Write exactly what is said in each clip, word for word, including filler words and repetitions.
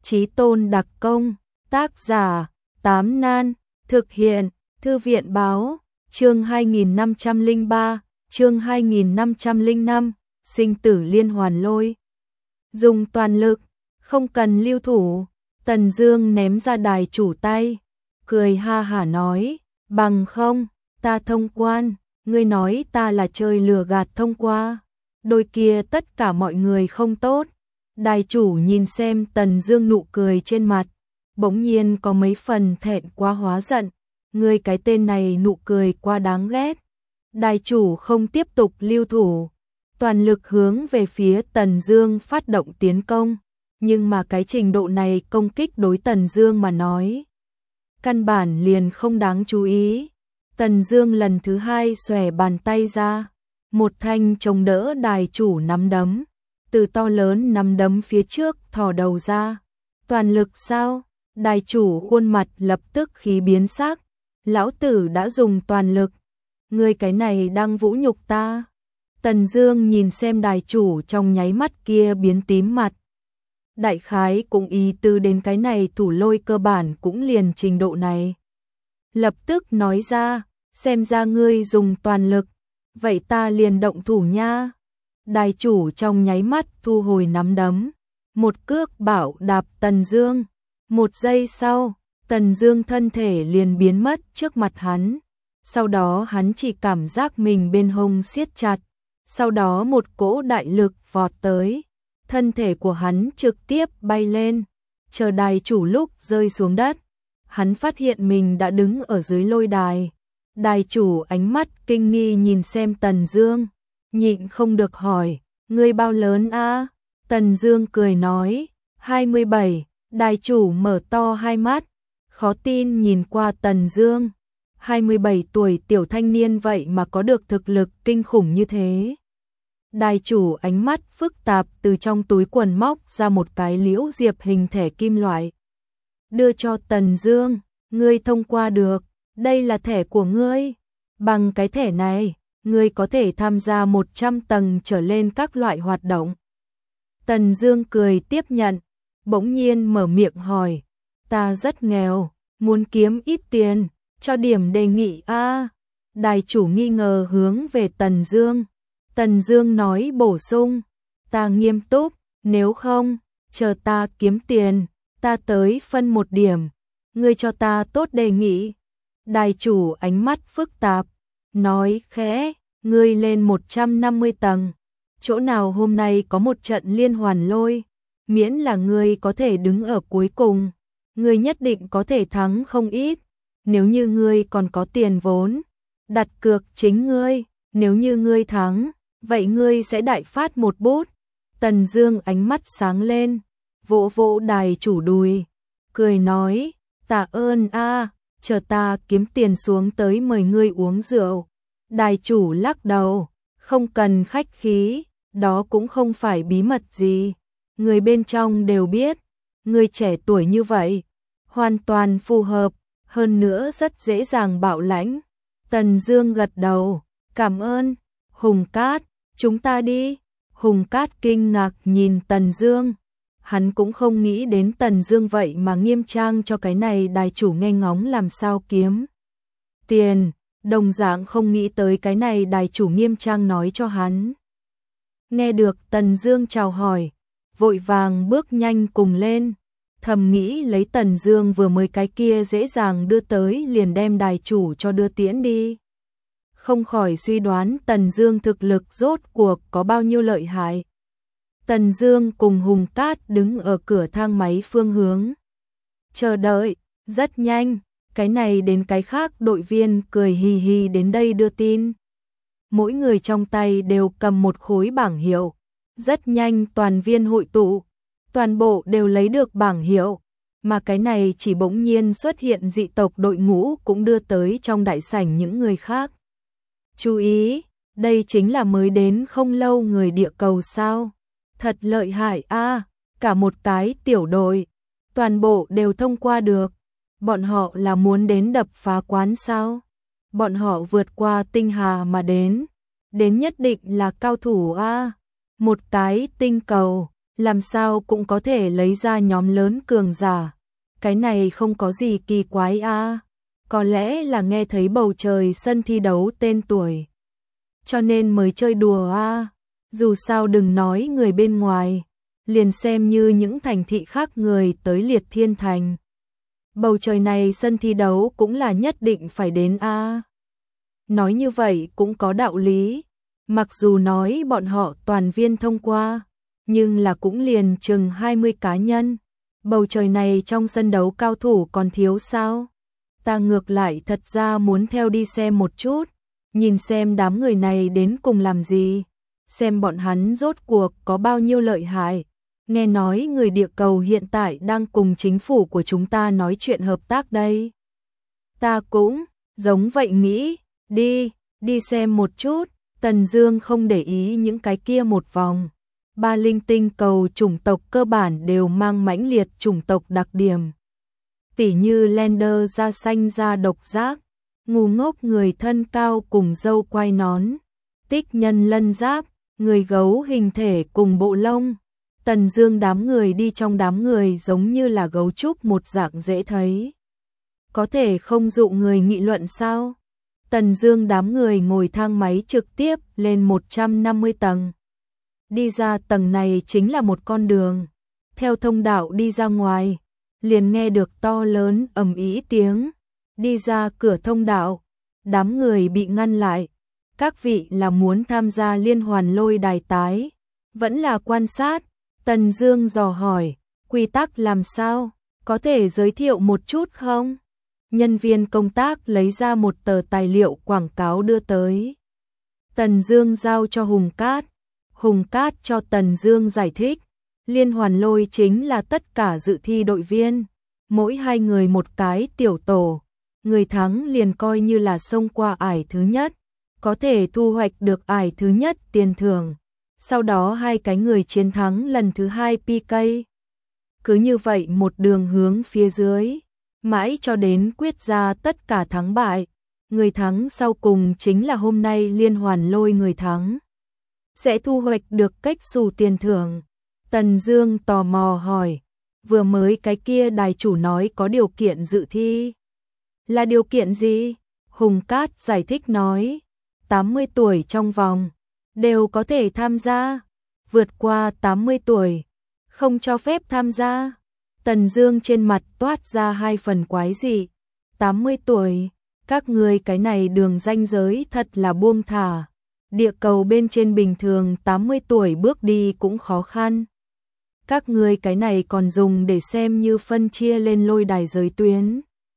Chí tôn đặc công, tác giả, Tám Nan, thực hiện, Thư viện báo, chương hai nghìn năm trăm lẻ ba, chương hai nghìn năm trăm lẻ năm, sinh tử liên hoàn lôi. Dùng toàn lực, không cần lưu thủ, Tần Dương ném ra đài chủ tay, cười ha hả nói, bằng không, ta thông quan, ngươi nói ta là chơi lừa gạt thông qua, đôi kia tất cả mọi người không tốt. Đài chủ nhìn xem Tần Dương nụ cười trên mặt, bỗng nhiên có mấy phần thẹn quá hóa giận, ngươi cái tên này nụ cười quá đáng ghét. Đài chủ không tiếp tục lưu thủ, toàn lực hướng về phía Tần Dương phát động tiến công, nhưng mà cái trình độ này công kích đối Tần Dương mà nói, căn bản liền không đáng chú ý. Tần Dương lần thứ hai xòe bàn tay ra, một thanh chống đỡ đài chủ nắm đấm, từ to lớn nắm đấm phía trước thò đầu ra. Toàn lực sao? Đài chủ khuôn mặt lập tức khí biến sắc, lão tử đã dùng toàn lực, ngươi cái này đang vũ nhục ta. Tần Dương nhìn xem đài chủ trong nháy mắt kia biến tím mặt. Đại khái cũng ý tư đến cái này thủ lôi cơ bản cũng liền trình độ này. Lập tức nói ra, xem ra ngươi dùng toàn lực, vậy ta liền động thủ nha. Đài chủ trong nháy mắt thu hồi nắm đấm, một cước bảo đạp Tần Dương. Một giây sau, Tần Dương thân thể liền biến mất trước mặt hắn. Sau đó hắn chỉ cảm giác mình bên hông siết chặt, sau đó một cỗ đại lực vọt tới, thân thể của hắn trực tiếp bay lên. Chờ đài chủ lúc rơi xuống đất, hắn phát hiện mình đã đứng ở dưới lôi đài. Đài chủ ánh mắt kinh nghi nhìn xem Tần Dương, nhịn không được hỏi, ngươi bao lớn a? Tần Dương cười nói, hai mươi bảy. Đài chủ mở to hai mắt, khó tin nhìn qua Tần Dương, hai mươi bảy tuổi tiểu thanh niên vậy mà có được thực lực kinh khủng như thế. Đài chủ ánh mắt phức tạp từ trong túi quần móc ra một cái liễu diệp hình thẻ kim loại, đưa cho Tần Dương, ngươi thông qua được, đây là thẻ của ngươi, bằng cái thẻ này, ngươi có thể tham gia một trăm tầng trở lên các loại hoạt động. Tần Dương cười tiếp nhận, bỗng nhiên mở miệng hỏi, ta rất nghèo, muốn kiếm ít tiền, cho điểm đề nghị a. Đài chủ nghi ngờ hướng về Tần Dương. Tần Dương nói bổ sung, ta nghiêm túc, nếu không, chờ ta kiếm tiền, ta tới phân một điểm, ngươi cho ta tốt đề nghị. Đài chủ ánh mắt phức tạp, nói khẽ, ngươi lên một trăm năm mươi tầng, chỗ nào hôm nay có một trận liên hoàn lôi, miễn là ngươi có thể đứng ở cuối cùng, ngươi nhất định có thể thắng không ít. Nếu như ngươi còn có tiền vốn, đặt cược chính ngươi, nếu như ngươi thắng, vậy ngươi sẽ đại phát một bút. Tần Dương ánh mắt sáng lên, vỗ vỗ đài chủ đùi, cười nói, tạ ơn a, chờ ta kiếm tiền xuống tới mời ngươi uống rượu. Đài chủ lắc đầu, không cần khách khí, đó cũng không phải bí mật gì, người bên trong đều biết, người trẻ tuổi như vậy, hoàn toàn phù hợp, hơn nữa rất dễ dàng bạo lãnh. Tần Dương gật đầu, cảm ơn. Hùng Cát, chúng ta đi. Hùng Cát kinh ngạc nhìn Tần Dương, hắn cũng không nghĩ đến Tần Dương vậy mà nghiêm trang cho cái này đài chủ nghe ngóng làm sao kiếm tiền, đồng dạng không nghĩ tới cái này đài chủ nghiêm trang nói cho hắn. Nghe được Tần Dương chào hỏi, vội vàng bước nhanh cùng lên, thầm nghĩ lấy Tần Dương vừa mới cái kia dễ dàng đưa tới liền đem đài chủ cho đưa tiễn đi. Không khỏi suy đoán Tần Dương thực lực rốt cuộc có bao nhiêu lợi hại. Tần Dương cùng Hùng Cát đứng ở cửa thang máy phương hướng, chờ đợi, rất nhanh, cái này đến cái khác đội viên cười hì hì đến đây đưa tin. Mỗi người trong tay đều cầm một khối bảng hiệu, rất nhanh toàn viên hội tụ, toàn bộ đều lấy được bảng hiệu, mà cái này chỉ bỗng nhiên xuất hiện dị tộc đội ngũ cũng đưa tới trong đại sảnh những người khác. Chú ý, đây chính là mới đến không lâu người địa cầu sao? Thật lợi hại a, cả một cái tiểu đội, toàn bộ đều thông qua được. Bọn họ là muốn đến đập phá quán sao? Bọn họ vượt qua tinh hà mà đến, đến nhất định là cao thủ a. Một cái tinh cầu, làm sao cũng có thể lấy ra nhóm lớn cường giả. Cái này không có gì kỳ quái a. À. Có lẽ là nghe thấy bầu trời sân thi đấu tên tuổi, cho nên mới chơi đùa a. À. Dù sao đừng nói người bên ngoài, liền xem như những thành thị khác người tới Liệt Thiên Thành. Bầu trời này sân thi đấu cũng là nhất định phải đến a. À. Nói như vậy cũng có đạo lý, mặc dù nói bọn họ toàn viên thông qua, nhưng là cũng liền chừng hai mươi cá nhân. Bầu trời này trong sân đấu cao thủ còn thiếu sao? Ta ngược lại thật ra muốn theo đi xem một chút, nhìn xem đám người này đến cùng làm gì, xem bọn hắn rốt cuộc có bao nhiêu lợi hại. Nghe nói người địa cầu hiện tại đang cùng chính phủ của chúng ta nói chuyện hợp tác đây. Ta cũng giống vậy nghĩ, đi, đi xem một chút. Tần Dương không để ý những cái kia một vòng. Ba linh tinh cầu chủng tộc cơ bản đều mang mãnh liệt chủng tộc đặc điểm. Tỉ như Lander da xanh da độc giác, ngu ngốc người thân cao cùng râu quai nón, tích nhân lân giáp, người gấu hình thể cùng bộ lông. Tần Dương đám người đi trong đám người giống như là gấu trúc một dạng dễ thấy. Có thể không dụ người nghị luận sao? Tần Dương đám người ngồi thang máy trực tiếp lên một trăm năm mươi tầng. Đi ra tầng này chính là một con đường. Theo thông đạo đi ra ngoài, liền nghe được to lớn ầm ĩ tiếng. Đi ra cửa thông đạo, đám người bị ngăn lại. Các vị là muốn tham gia liên hoàn lôi đài tái, vẫn là quan sát? Tần Dương dò hỏi, quy tắc làm sao, có thể giới thiệu một chút không? Nhân viên công tác lấy ra một tờ tài liệu quảng cáo đưa tới. Tần Dương giao cho Hùng Cát. Hùng Cát cho Tần Dương giải thích, liên hoàn lôi chính là tất cả dự thi đội viên, mỗi hai người một cái tiểu tổ, người thắng liền coi như là xông qua ải thứ nhất, có thể thu hoạch được ải thứ nhất tiền thưởng. Sau đó hai cái người chiến thắng lần thứ hai pê ca. Cứ như vậy một đường hướng phía dưới, mãi cho đến quyết ra tất cả thắng bại. Người thắng sau cùng chính là hôm nay liên hoàn lôi người thắng, sẽ thu hoạch được cách xù tiền thưởng. Tần Dương tò mò hỏi, vừa mới cái kia đài chủ nói có điều kiện dự thi. Là điều kiện gì? Hùng Cát giải thích nói, tám mươi tuổi trong vòng đều có thể tham gia, vượt qua tám mươi tuổi không cho phép tham gia. Tần Dương trên mặt toát ra hai phần quái dị. tám mươi tuổi, các người cái này đường ranh giới thật là buông thả. Địa cầu bên trên bình thường tám mươi tuổi bước đi cũng khó khăn. Các người cái này còn dùng để xem như phân chia lên lôi đài giới tuyến.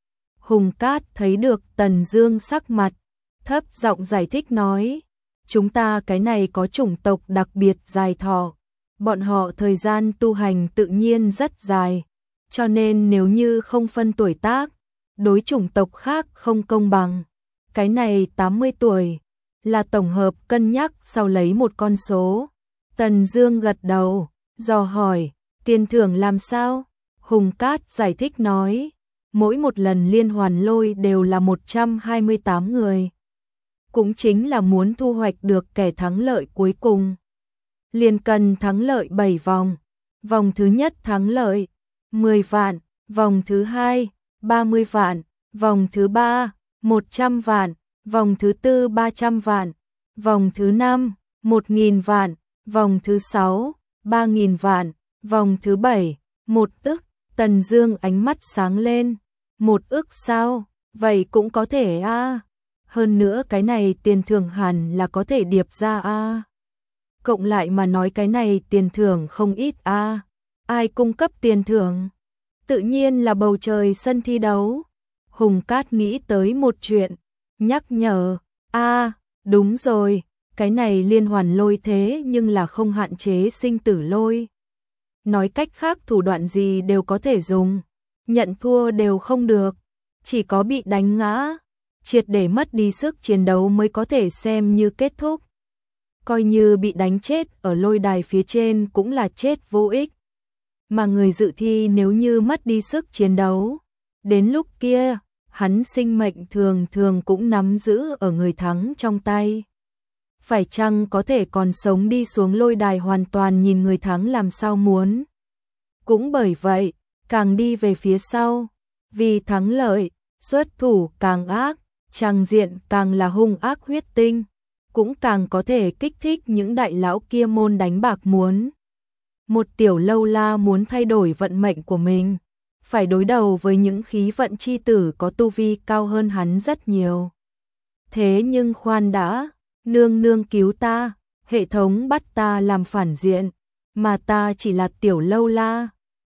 Hùng Cát thấy được Tần Dương sắc mặt, thấp giọng giải thích nói, chúng ta cái này có chủng tộc đặc biệt dài thọ, bọn họ thời gian tu hành tự nhiên rất dài, cho nên nếu như không phân tuổi tác, đối chủng tộc khác không công bằng. Cái này tám mươi tuổi là tổng hợp cân nhắc sau lấy một con số. Tần Dương gật đầu, dò hỏi, tiền thưởng làm sao? Hùng Cát giải thích nói, mỗi một lần liên hoàn lôi đều là một trăm hai mươi tám người. Cũng chính là muốn thu hoạch được kẻ thắng lợi cuối cùng, liền cần thắng lợi bảy vòng. Vòng thứ nhất thắng lợi mười vạn, vòng thứ hai ba mươi vạn, vòng thứ ba một trăm vạn, vòng thứ tư ba trăm vạn, vòng thứ năm một nghìn vạn, vòng thứ sáu ba nghìn vạn, vòng thứ bảy một ức. Tần Dương ánh mắt sáng lên, một ức sao? Vậy cũng có thể a. À. Hơn nữa cái này tiền thưởng hẳn là có thể điệp ra a. À. Cộng lại mà nói cái này tiền thưởng không ít a. À. Ai cung cấp tiền thưởng? Tự nhiên là bầu trời sân thi đấu. Hùng Cát nghĩ tới một chuyện, nhắc nhở, a, à, đúng rồi, cái này liên hoàn lôi thế nhưng là không hạn chế sinh tử lôi. Nói cách khác thủ đoạn gì đều có thể dùng, nhận thua đều không được, chỉ có bị đánh ngã, triệt để mất đi sức chiến đấu mới có thể xem như kết thúc. Coi như bị đánh chết ở lôi đài phía trên cũng là chết vô ích. Mà người dự thi nếu như mất đi sức chiến đấu, đến lúc kia, hắn sinh mệnh thường thường cũng nắm giữ ở người thắng trong tay. phải chăng có thể còn sống đi xuống lôi đài hoàn toàn nhìn người thắng làm sao muốn. Cũng bởi vậy, càng đi về phía sau, vì thắng lợi, xuất thủ càng ác, tràng diện càng là hung ác huyết tinh, cũng càng có thể kích thích những đại lão kia môn đánh bạc muốn. Một tiểu lâu la muốn thay đổi vận mệnh của mình, phải đối đầu với những khí vận chi tử có tu vi cao hơn hắn rất nhiều. Thế nhưng khoan đã, nương nương cứu ta, hệ thống bắt ta làm phản diện, mà ta chỉ là tiểu lâu la,